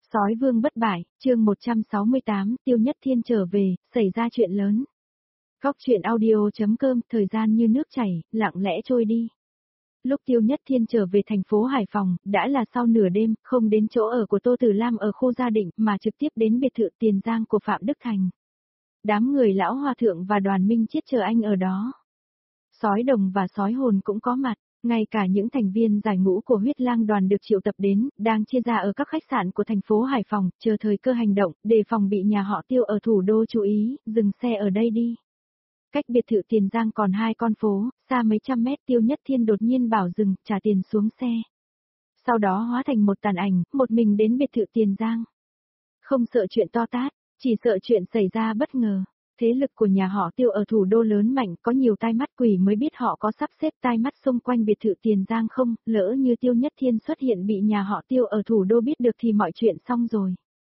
Sói vương bất bại, chương 168, Tiêu Nhất Thiên trở về, xảy ra chuyện lớn. Góc truyện audio.com, thời gian như nước chảy, lặng lẽ trôi đi. Lúc Tiêu Nhất Thiên trở về thành phố Hải Phòng, đã là sau nửa đêm, không đến chỗ ở của Tô Tử Lam ở khu gia định, mà trực tiếp đến biệt thự Tiền Giang của Phạm Đức Thành. Đám người lão hòa thượng và đoàn minh chiết chờ anh ở đó. Sói đồng và sói hồn cũng có mặt. Ngay cả những thành viên giải ngũ của huyết lang đoàn được triệu tập đến, đang chia ra ở các khách sạn của thành phố Hải Phòng, chờ thời cơ hành động, đề phòng bị nhà họ Tiêu ở thủ đô chú ý, dừng xe ở đây đi. Cách biệt thự Tiền Giang còn 2 con phố, xa mấy trăm mét Tiêu Nhất Thiên đột nhiên bảo dừng, trả tiền xuống xe. Sau đó hóa thành một tàn ảnh, một mình đến biệt thự Tiền Giang. Không sợ chuyện to tát, chỉ sợ chuyện xảy ra bất ngờ. Thế lực của nhà họ Tiêu ở thủ đô lớn mạnh, có nhiều tai mắt quỷ mới biết họ có sắp xếp tai mắt xung quanh biệt thự Tiền Giang không, lỡ như Tiêu Nhất Thiên xuất hiện bị nhà họ Tiêu ở thủ đô biết được thì mọi chuyện xong rồi.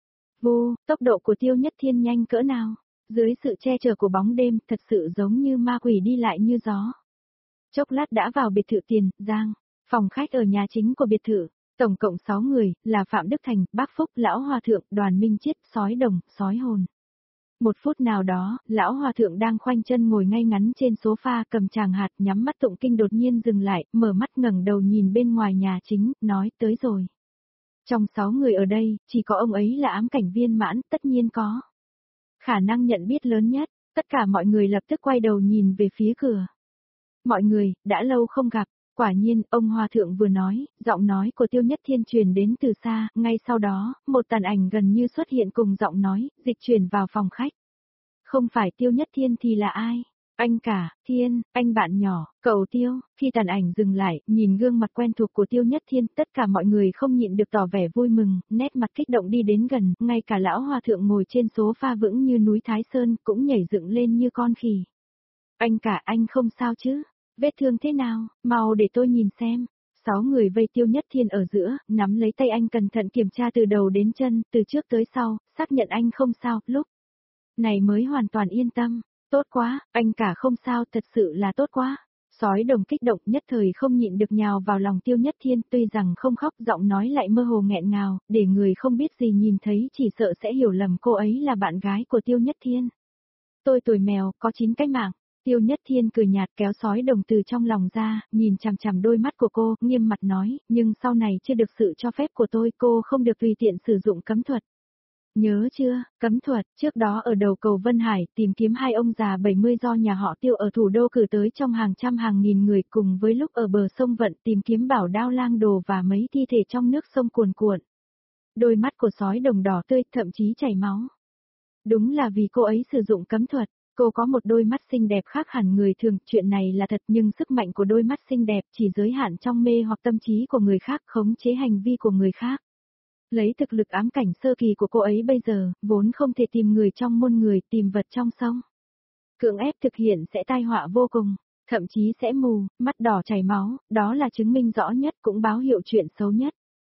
Vô, tốc độ của Tiêu Nhất Thiên nhanh cỡ nào? Dưới sự che chở của bóng đêm, thật sự giống như ma quỷ đi lại như gió. Chốc lát đã vào biệt thự Tiền Giang, phòng khách ở nhà chính của biệt thự, tổng cộng 6 người, là Phạm Đức Thành, Bác Phúc, Lão Hòa Thượng, Đoàn Minh Chiết, Sói Đồng, Sói Hồn. Một phút nào đó, lão hòa thượng đang khoanh chân ngồi ngay ngắn trên sofa cầm tràng hạt nhắm mắt tụng kinh đột nhiên dừng lại, mở mắt ngẩng đầu nhìn bên ngoài nhà chính, nói tới rồi. Trong 6 người ở đây, chỉ có ông ấy là ám cảnh viên mãn, tất nhiên có. Khả năng nhận biết lớn nhất, tất cả mọi người lập tức quay đầu nhìn về phía cửa. Mọi người, đã lâu không gặp. Quả nhiên, ông hòa thượng vừa nói, giọng nói của Tiêu Nhất Thiên truyền đến từ xa, ngay sau đó, một tàn ảnh gần như xuất hiện cùng giọng nói, dịch chuyển vào phòng khách. Không phải Tiêu Nhất Thiên thì là ai? Anh cả, Thiên, anh bạn nhỏ, cậu Tiêu. Khi tàn ảnh dừng lại, nhìn gương mặt quen thuộc của Tiêu Nhất Thiên, tất cả mọi người không nhịn được tỏ vẻ vui mừng, nét mặt kích động đi đến gần, ngay cả lão hòa thượng ngồi trên sofa vững như núi Thái Sơn, cũng nhảy dựng lên như con khỉ. Anh cả, anh không sao chứ? Vết thương thế nào, mau để tôi nhìn xem. 6 người vây Tiêu Nhất Thiên ở giữa, nắm lấy tay anh cẩn thận kiểm tra từ đầu đến chân, từ trước tới sau, xác nhận anh không sao, lúc này mới hoàn toàn yên tâm. Tốt quá, anh cả không sao, thật sự là tốt quá. Sói đồng kích động nhất thời không nhịn được nhào vào lòng Tiêu Nhất Thiên, tuy rằng không khóc, giọng nói lại mơ hồ nghẹn ngào, để người không biết gì nhìn thấy chỉ sợ sẽ hiểu lầm cô ấy là bạn gái của Tiêu Nhất Thiên. Tôi tuổi mèo, có 9 cái mạng. Tiêu Nhất Thiên cười nhạt kéo sói đồng từ trong lòng ra, nhìn chằm chằm đôi mắt của cô, nghiêm mặt nói, nhưng sau này chưa được sự cho phép của tôi, cô không được tùy tiện sử dụng cấm thuật. Nhớ chưa, cấm thuật, trước đó ở đầu cầu Vân Hải tìm kiếm 2 ông già 70 do nhà họ Tiêu ở thủ đô cử tới trong hàng trăm hàng nghìn người, cùng với lúc ở bờ sông Vận tìm kiếm Bảo Đao Lang Đồ và mấy thi thể trong nước sông cuồn cuộn. Đôi mắt của sói đồng đỏ tươi, thậm chí chảy máu. Đúng là vì cô ấy sử dụng cấm thuật. Cô có một đôi mắt xinh đẹp khác hẳn người thường, chuyện này là thật, nhưng sức mạnh của đôi mắt xinh đẹp chỉ giới hạn trong mê hoặc tâm trí của người khác, khống chế hành vi của người khác. Lấy thực lực ám cảnh sơ kỳ của cô ấy bây giờ, vốn không thể tìm người trong môn người, tìm vật trong sông. Cưỡng ép thực hiện sẽ tai họa vô cùng, thậm chí sẽ mù, mắt đỏ chảy máu, đó là chứng minh rõ nhất, cũng báo hiệu chuyện xấu nhất.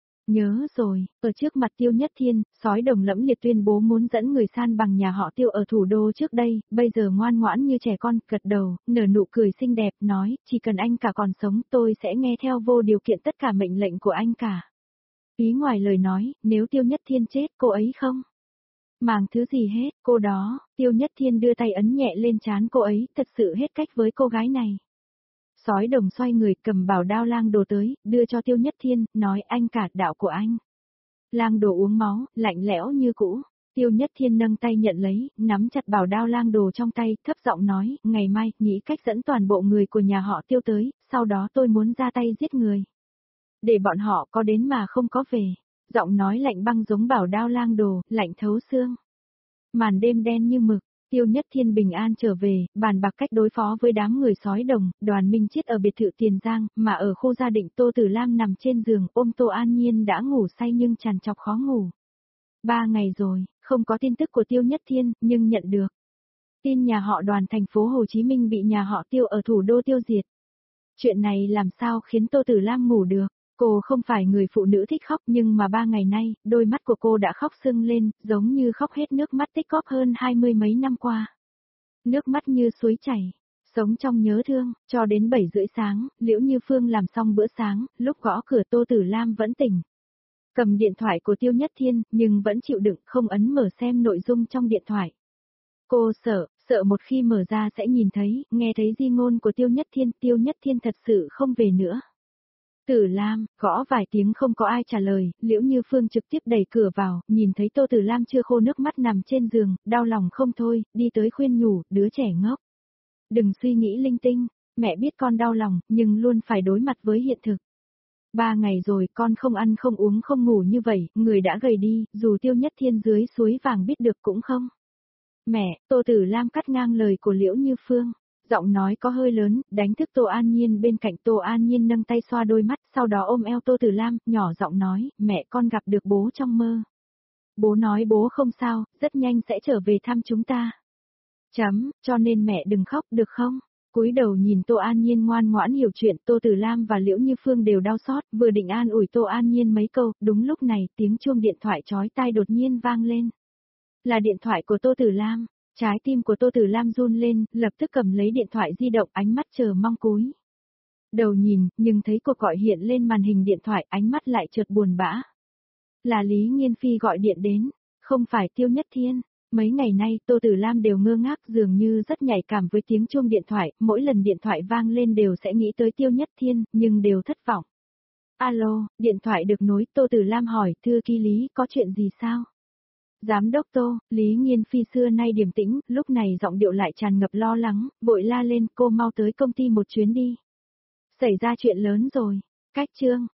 Nhớ rồi, ở trước mặt Tiêu Nhất Thiên, sói đồng lẫm liệt tuyên bố muốn dẫn người san bằng nhà họ Tiêu ở thủ đô trước đây, bây giờ ngoan ngoãn như trẻ con, gật đầu, nở nụ cười xinh đẹp, nói, chỉ cần anh cả còn sống tôi sẽ nghe theo vô điều kiện tất cả mệnh lệnh của anh cả. Ý ngoài lời nói, nếu Tiêu Nhất Thiên chết, cô ấy không màng thứ gì hết, cô đó. Tiêu Nhất Thiên đưa tay ấn nhẹ lên trán cô ấy, thật sự hết cách với cô gái này. Sói đồng xoay người cầm Bảo Đao Lang Đồ tới, đưa cho Tiêu Nhất Thiên, nói anh cả, đạo của anh. Lang Đồ uống máu, lạnh lẽo như cũ. Tiêu Nhất Thiên nâng tay nhận lấy, nắm chặt Bảo Đao Lang Đồ trong tay, thấp giọng nói, ngày mai, nghĩ cách dẫn toàn bộ người của nhà họ Tiêu tới, sau đó tôi muốn ra tay giết người. Để bọn họ có đến mà không có về. Giọng nói lạnh băng giống Bảo Đao Lang Đồ, lạnh thấu xương. Màn đêm đen như mực. Tiêu Nhất Thiên bình an trở về, bàn bạc cách đối phó với đám người sói đồng, đoàn minh chiết ở biệt thự Tiền Giang, mà ở khu gia định Tô Tử Lam nằm trên giường, ôm Tô An Nhiên đã ngủ say nhưng trằn trọc khó ngủ. 3 ngày rồi, không có tin tức của Tiêu Nhất Thiên, nhưng nhận được tin nhà họ Đoàn thành phố Hồ Chí Minh bị nhà họ Tiêu ở thủ đô tiêu diệt. Chuyện này làm sao khiến Tô Tử Lam ngủ được? Cô không phải người phụ nữ thích khóc, nhưng mà 3 ngày nay, đôi mắt của cô đã khóc sưng lên, giống như khóc hết nước mắt tích góp hơn 20 mấy năm qua. Nước mắt như suối chảy, sống trong nhớ thương, cho đến 7 rưỡi sáng, Liễu Như Phương làm xong bữa sáng, lúc gõ cửa Tô Tử Lam vẫn tỉnh. Cầm điện thoại của Tiêu Nhất Thiên, nhưng vẫn chịu đựng không ấn mở xem nội dung trong điện thoại. Cô sợ một khi mở ra sẽ nhìn thấy, nghe thấy di ngôn của Tiêu Nhất Thiên thật sự không về nữa. Tử Lam, gõ vài tiếng không có ai trả lời, Liễu Như Phương trực tiếp đẩy cửa vào, nhìn thấy Tô Tử Lam chưa khô nước mắt nằm trên giường, đau lòng không thôi, đi tới khuyên nhủ, đứa trẻ ngốc. Đừng suy nghĩ linh tinh, mẹ biết con đau lòng, nhưng luôn phải đối mặt với hiện thực. 3 ngày rồi con không ăn không uống không ngủ như vậy, người đã gầy đi, dù Tiêu Nhất Thiên dưới suối vàng biết được cũng không. Mẹ, Tô Tử Lam cắt ngang lời của Liễu Như Phương. Giọng nói có hơi lớn, đánh thức Tô An Nhiên bên cạnh. Tô An Nhiên nâng tay xoa đôi mắt, sau đó ôm eo Tô Tử Lam, nhỏ giọng nói, mẹ con gặp được bố trong mơ. Bố nói bố không sao, rất nhanh sẽ trở về thăm chúng ta. Cho nên mẹ đừng khóc được không? Cúi đầu nhìn Tô An Nhiên ngoan ngoãn hiểu chuyện, Tô Tử Lam và Liễu Như Phương đều đau xót, vừa định an ủi Tô An Nhiên mấy câu, đúng lúc này tiếng chuông điện thoại chói tai đột nhiên vang lên. Là điện thoại của Tô Tử Lam. Trái tim của Tô Tử Lam run lên, lập tức cầm lấy điện thoại di động, ánh mắt chờ mong cúi đầu nhìn, nhưng thấy cuộc gọi hiện lên màn hình điện thoại, ánh mắt lại chợt buồn bã. Là Lý Nghiên Phi gọi điện đến, không phải Tiêu Nhất Thiên. Mấy ngày nay Tô Tử Lam đều ngơ ngác, dường như rất nhạy cảm với tiếng chuông điện thoại, mỗi lần điện thoại vang lên đều sẽ nghĩ tới Tiêu Nhất Thiên, nhưng đều thất vọng. Alo, điện thoại được nối, Tô Tử Lam hỏi, thưa ký Lý, có chuyện gì sao? Giám đốc Tô, Lý Nghiên Phi xưa nay điềm tĩnh, lúc này giọng điệu lại tràn ngập lo lắng, vội la lên, cô mau tới công ty một chuyến đi. Xảy ra chuyện lớn rồi. Cách chương